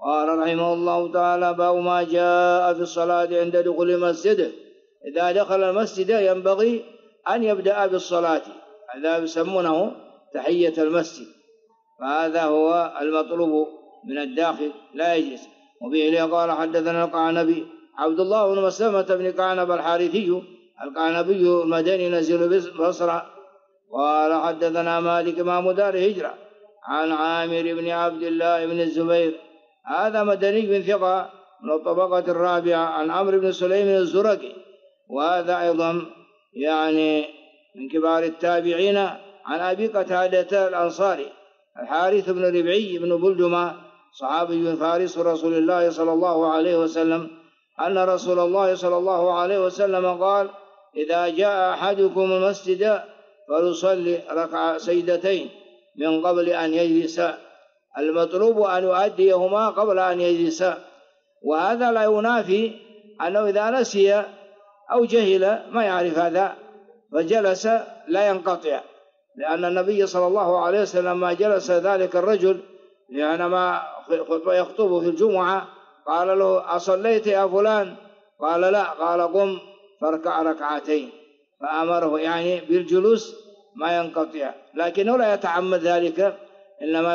قال رحمه الله تعالى: باب ما جاء في الصلاة عند دخول المسجد. إذا دخل المسجد ينبغي أن يبدأ بالصلاة، هذا يسمونه تحية المسجد، فهذا هو المطلوب من الداخل، لا يجلس. وبه قال: حدثنا القعنبي عبد الله بن مسلمة بن قعنب الحارثي القعنبي المدني نزيل بصرة. قال: حدثنا مالك إمام دار هجرة عن عامر بن عبد الله بن الزبير، هذا مدني بن ثقة من الطبقة الرابعة، عن عمرو بن سليم الزرقي، وهذا أيضا يعني من كبار التابعين، عن أبي قتادة الأنصاري الحارث بن ربعي بن بلدمة صحابي فارس رسول الله صلى الله عليه وسلم، أن رسول الله صلى الله عليه وسلم قال: إذا جاء أحدكم المسجد فليصلي سجدتين من قبل أن يجلس، المطلوب أن يؤديهما قبل أن يجلس. وهذا لا ينافي أنه إذا نسي أو جهل ما يعرف هذا فجلس لا ينقطع، لأن النبي صلى الله عليه وسلم ما جلس ذلك الرجل لأنما يخطب في الجمعة قال له: أصليت يا فلان؟ قال: لا. قال: قم فاركع ركعتين، فأمره يعني بالجلوس ما ينقطع، لكنه لا يتعمد ذلك، إنما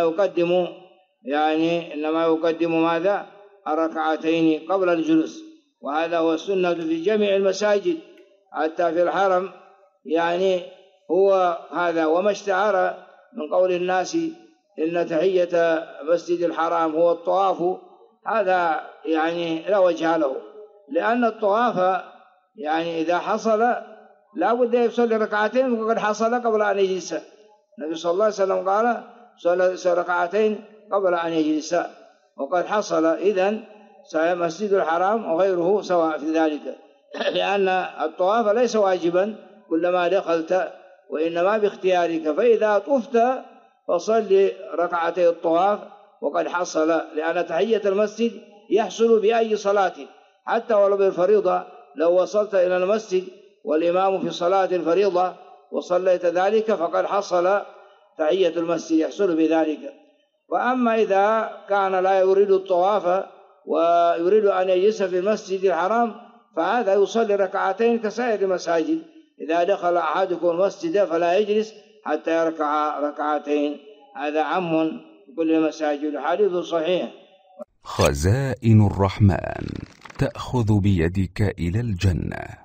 يقدم ماذا؟ الركعتين قبل الجلوس. وهذا هو السنة في جميع المساجد، حتى في الحرم يعني هو هذا. وما اشتهر من قول الناس إن تحية مسجد الحرام هو الطواف، هذا يعني لا وجه له، لأن الطواف يعني إذا حصل لا بد يصلي ركعتين وقد حصل قبل أن يجلس. النبي صلى الله عليه وسلم قال: صلى ركعتين قبل أن يجلس وقد حصل. إذن مسجد الحرام وغيره سواء في ذلك، لأن الطواف ليس واجبا كلما دخلت، وإنما باختيارك، فإذا طفت فصل ركعتي الطواف وقد حصل، لأن تحية المسجد يحصل بأي صلاة حتى ولو بالفريضة. لو وصلت إلى المسجد والإمام في صلاة الفريضة وصليت ذلك فقد حصل تحية المسجد، يحصل بذلك. وأما إذا كان لا يريد الطواف ويريد أن يجلس في المسجد الحرام فهذا يصلي ركعتين كسائر المساجد. إذا دخل أحدكم المسجد فلا يجلس حتى يركع ركعتين، هذا عام كل المساجد. الحديث صحيح. خزائن الرحمن تأخذ بيدك إلى الجنة.